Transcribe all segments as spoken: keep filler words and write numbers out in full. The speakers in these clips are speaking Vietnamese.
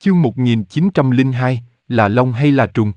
Chương một nghìn chín trăm lẻ hai, là long hay là trùng?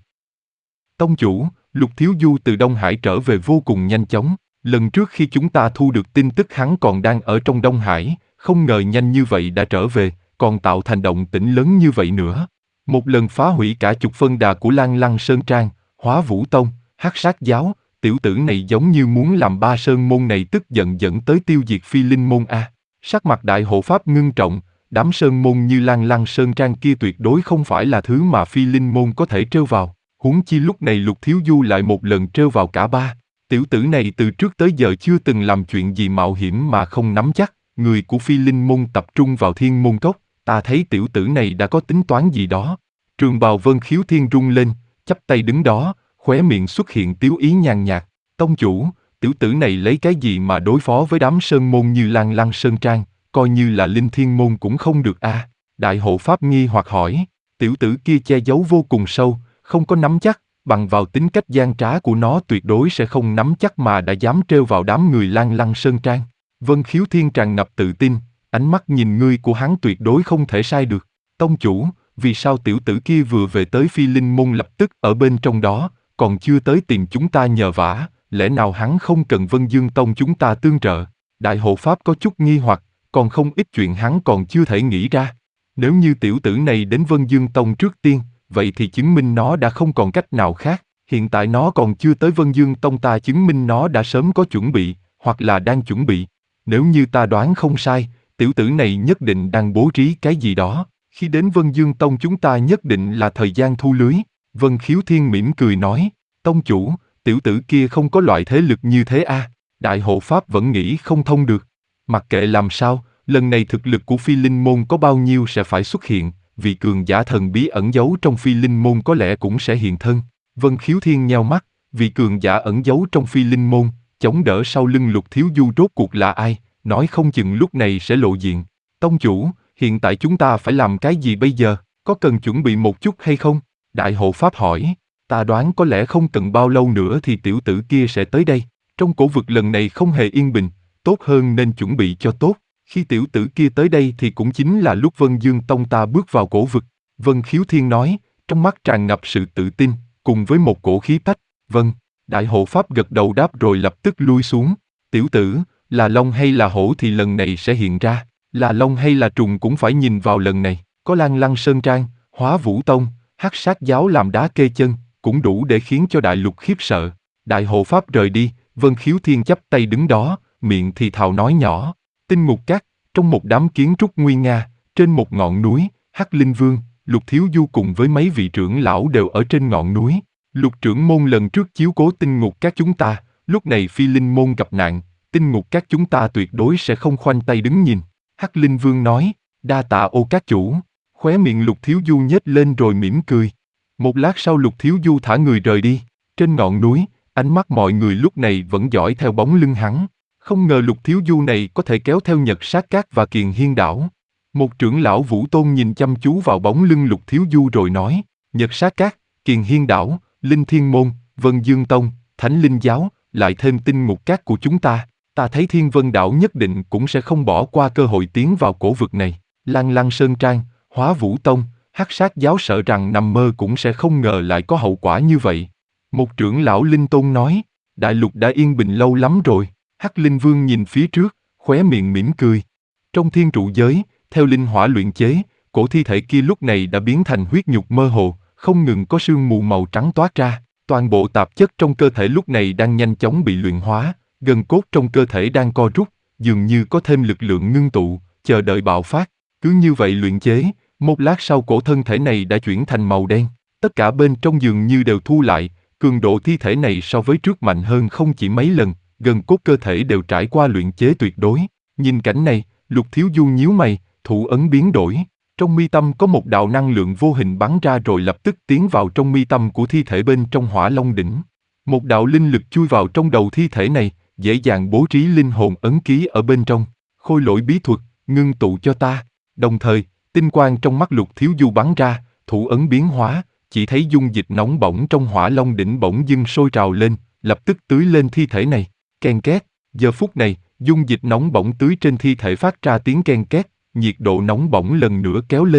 Tông chủ, Lục Thiếu Du từ Đông Hải trở về vô cùng nhanh chóng. Lần trước khi chúng ta thu được tin tức hắn còn đang ở trong Đông Hải, không ngờ nhanh như vậy đã trở về, còn tạo thành động tĩnh lớn như vậy nữa. Một lần phá hủy cả chục phân đà của Lan Lăng Sơn Trang, Hóa Vũ Tông, Hắc Sát Giáo, tiểu tử này giống như muốn làm ba sơn môn này tức giận dẫn tới tiêu diệt Phi Linh môn a. Sắc mặt đại hộ pháp ngưng trọng, đám sơn môn như Lan Lăng Sơn Trang kia tuyệt đối không phải là thứ mà Phi Linh môn có thể trêu vào. Huống chi lúc này Lục Thiếu Du lại một lần trêu vào cả ba. Tiểu tử này từ trước tới giờ chưa từng làm chuyện gì mạo hiểm mà không nắm chắc. Người của Phi Linh môn tập trung vào Thiên Môn Cốc, ta thấy tiểu tử này đã có tính toán gì đó. Trường bào Vân Khiếu Thiên rung lên, chắp tay đứng đó, khóe miệng xuất hiện tiếu ý nhàn nhạt. Tông chủ, tiểu tử này lấy cái gì mà đối phó với đám sơn môn như Lan Lăng Sơn Trang, coi như là Linh Thiên môn cũng không được a. À. Đại hộ pháp nghi hoặc hỏi, tiểu tử kia che giấu vô cùng sâu, không có nắm chắc, bằng vào tính cách gian trá của nó tuyệt đối sẽ không nắm chắc mà đã dám trêu vào đám người Lan Lăng Sơn Trang. Vân Khiếu Thiên tràn ngập tự tin, ánh mắt nhìn ngươi của hắn tuyệt đối không thể sai được. Tông chủ, vì sao tiểu tử kia vừa về tới Phi Linh môn lập tức ở bên trong đó, còn chưa tới tìm chúng ta nhờ vả, lẽ nào hắn không cần Vân Dương Tông chúng ta tương trợ? Đại hộ pháp có chút nghi hoặc, còn không ít chuyện hắn còn chưa thể nghĩ ra. Nếu như tiểu tử này đến Vân Dương Tông trước tiên, vậy thì chứng minh nó đã không còn cách nào khác. Hiện tại nó còn chưa tới Vân Dương Tông, ta chứng minh nó đã sớm có chuẩn bị, hoặc là đang chuẩn bị. Nếu như ta đoán không sai, tiểu tử này nhất định đang bố trí cái gì đó. Khi đến Vân Dương Tông chúng ta nhất định là thời gian thu lưới. Vân Khiếu Thiên mỉm cười nói, tông chủ, tiểu tử kia không có loại thế lực như thế a. À? Đại hộ pháp vẫn nghĩ không thông được. Mặc kệ làm sao, lần này thực lực của Phi Linh môn có bao nhiêu sẽ phải xuất hiện, vị cường giả thần bí ẩn giấu trong Phi Linh môn có lẽ cũng sẽ hiện thân. Vân Khiếu Thiên nheo mắt, vị cường giả ẩn giấu trong Phi Linh môn, chống đỡ sau lưng Lục Thiếu Du rốt cuộc là ai, nói không chừng lúc này sẽ lộ diện. Tông chủ, hiện tại chúng ta phải làm cái gì bây giờ, có cần chuẩn bị một chút hay không? Đại hộ pháp hỏi, ta đoán có lẽ không cần bao lâu nữa thì tiểu tử kia sẽ tới đây. Trong cổ vực lần này không hề yên bình, tốt hơn nên chuẩn bị cho tốt. Khi tiểu tử kia tới đây thì cũng chính là lúc Vân Dương Tông ta bước vào cổ vực. Vân Khiếu Thiên nói, trong mắt tràn ngập sự tự tin, cùng với một cổ khí phách. Vâng, đại hộ pháp gật đầu đáp rồi lập tức lui xuống. Tiểu tử, là long hay là hổ thì lần này sẽ hiện ra. Là long hay là trùng cũng phải nhìn vào lần này. Có Lan Lăng Sơn Trang, Hóa Vũ Tông, Hắc Sát Giáo làm đá kê chân, cũng đủ để khiến cho đại lục khiếp sợ. Đại hộ pháp rời đi, Vân Khiếu Thiên chắp tay đứng đó, miệng thì thào nói nhỏ. Tinh Ngục Các, trong một đám kiến trúc nguy nga, trên một ngọn núi, Hắc Linh Vương, Lục Thiếu Du cùng với mấy vị trưởng lão đều ở trên ngọn núi. Lục trưởng môn lần trước chiếu cố Tinh Ngục Các chúng ta, lúc này Phi Linh môn gặp nạn, Tinh Ngục Các chúng ta tuyệt đối sẽ không khoanh tay đứng nhìn. Hắc Linh Vương nói, đa tạ Ô các chủ. Khóe miệng Lục Thiếu Du nhếch lên rồi mỉm cười. Một lát sau Lục Thiếu Du thả người rời đi. Trên ngọn núi, ánh mắt mọi người lúc này vẫn dõi theo bóng lưng hắn. Không ngờ Lục Thiếu Du này có thể kéo theo Nhật Sát Các và Kiền Hiên Đảo. Một trưởng lão Vũ Tôn nhìn chăm chú vào bóng lưng Lục Thiếu Du rồi nói, Nhật Sát Các, Kiền Hiên Đảo, Linh Thiên Môn, Vân Dương Tông, Thánh Linh Giáo, lại thêm Tinh Ngục Các của chúng ta. Ta thấy Thiên Vân Đảo nhất định cũng sẽ không bỏ qua cơ hội tiến vào cổ vực này. Lan Lăng Sơn Trang, Hóa Vũ Tông, Hắc Sát Giáo sợ rằng nằm mơ cũng sẽ không ngờ lại có hậu quả như vậy. Một trưởng lão Linh Tôn nói, đại lục đã yên bình lâu lắm rồi. Hắc Linh Vương nhìn phía trước, khóe miệng mỉm cười. Trong thiên trụ giới, theo linh hỏa luyện chế, cổ thi thể kia lúc này đã biến thành huyết nhục mơ hồ, không ngừng có sương mù màu trắng toát ra. Toàn bộ tạp chất trong cơ thể lúc này đang nhanh chóng bị luyện hóa, gân cốt trong cơ thể đang co rút, dường như có thêm lực lượng ngưng tụ, chờ đợi bạo phát. Cứ như vậy luyện chế, một lát sau cổ thân thể này đã chuyển thành màu đen. Tất cả bên trong dường như đều thu lại, cường độ thi thể này so với trước mạnh hơn không chỉ mấy lần. Gần cốt cơ thể đều trải qua luyện chế tuyệt đối. Nhìn cảnh này, Lục Thiếu Du nhíu mày, thủ ấn biến đổi. Trong mi tâm có một đạo năng lượng vô hình bắn ra rồi lập tức tiến vào trong mi tâm của thi thể bên trong Hỏa Long đỉnh. Một đạo linh lực chui vào trong đầu thi thể này, dễ dàng bố trí linh hồn ấn ký ở bên trong. Khôi lỗi bí thuật, ngưng tụ cho ta. Đồng thời, tinh quang trong mắt Lục Thiếu Du bắn ra, thủ ấn biến hóa, chỉ thấy dung dịch nóng bỏng trong Hỏa Long đỉnh bỗng dưng sôi trào lên, lập tức tưới lên thi thể này. Ken két, giờ phút này, dung dịch nóng bỏng tưới trên thi thể phát ra tiếng ken két, nhiệt độ nóng bỏng lần nữa kéo lên.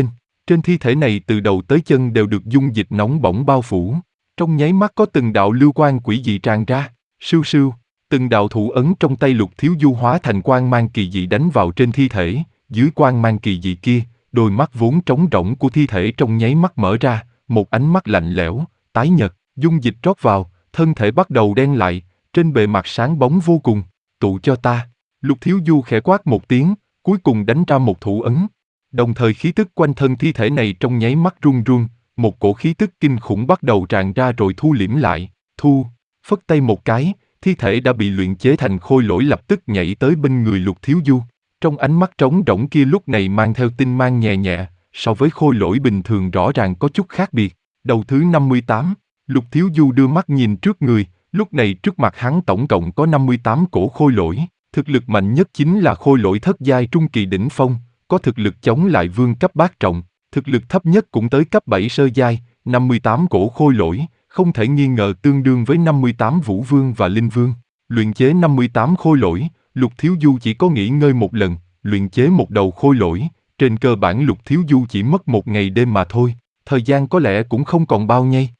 Trên thi thể này từ đầu tới chân đều được dung dịch nóng bỏng bao phủ. Trong nháy mắt có từng đạo lưu quang quỷ dị tràn ra, sưu sưu, từng đạo thủ ấn trong tay Lục Thiếu Du hóa thành quang mang kỳ dị đánh vào trên thi thể, dưới quang mang kỳ dị kia, đôi mắt vốn trống rỗng của thi thể trong nháy mắt mở ra, một ánh mắt lạnh lẽo, tái nhợt, dung dịch rót vào, thân thể bắt đầu đen lại, trên bề mặt sáng bóng vô cùng, tụ cho ta. Lục Thiếu Du khẽ quát một tiếng, cuối cùng đánh ra một thủ ấn. Đồng thời khí tức quanh thân thi thể này trong nháy mắt run run, một cổ khí tức kinh khủng bắt đầu tràn ra rồi thu liễm lại, thu, phất tay một cái, thi thể đã bị luyện chế thành khôi lỗi lập tức nhảy tới bên người Lục Thiếu Du. Trong ánh mắt trống rỗng kia lúc này mang theo tinh mang nhẹ nhẹ, so với khôi lỗi bình thường rõ ràng có chút khác biệt. Đầu thứ năm mươi tám, Lục Thiếu Du đưa mắt nhìn trước người, lúc này trước mặt hắn tổng cộng có năm mươi tám cổ khôi lỗi, thực lực mạnh nhất chính là khôi lỗi thất giai trung kỳ đỉnh phong, có thực lực chống lại vương cấp bát trọng, thực lực thấp nhất cũng tới cấp bảy sơ giai, năm mươi tám cổ khôi lỗi, không thể nghi ngờ tương đương với năm mươi tám vũ vương và linh vương. Luyện chế năm mươi tám khôi lỗi, Lục Thiếu Du chỉ có nghỉ ngơi một lần, luyện chế một đầu khôi lỗi, trên cơ bản Lục Thiếu Du chỉ mất một ngày đêm mà thôi, thời gian có lẽ cũng không còn bao nhiêu.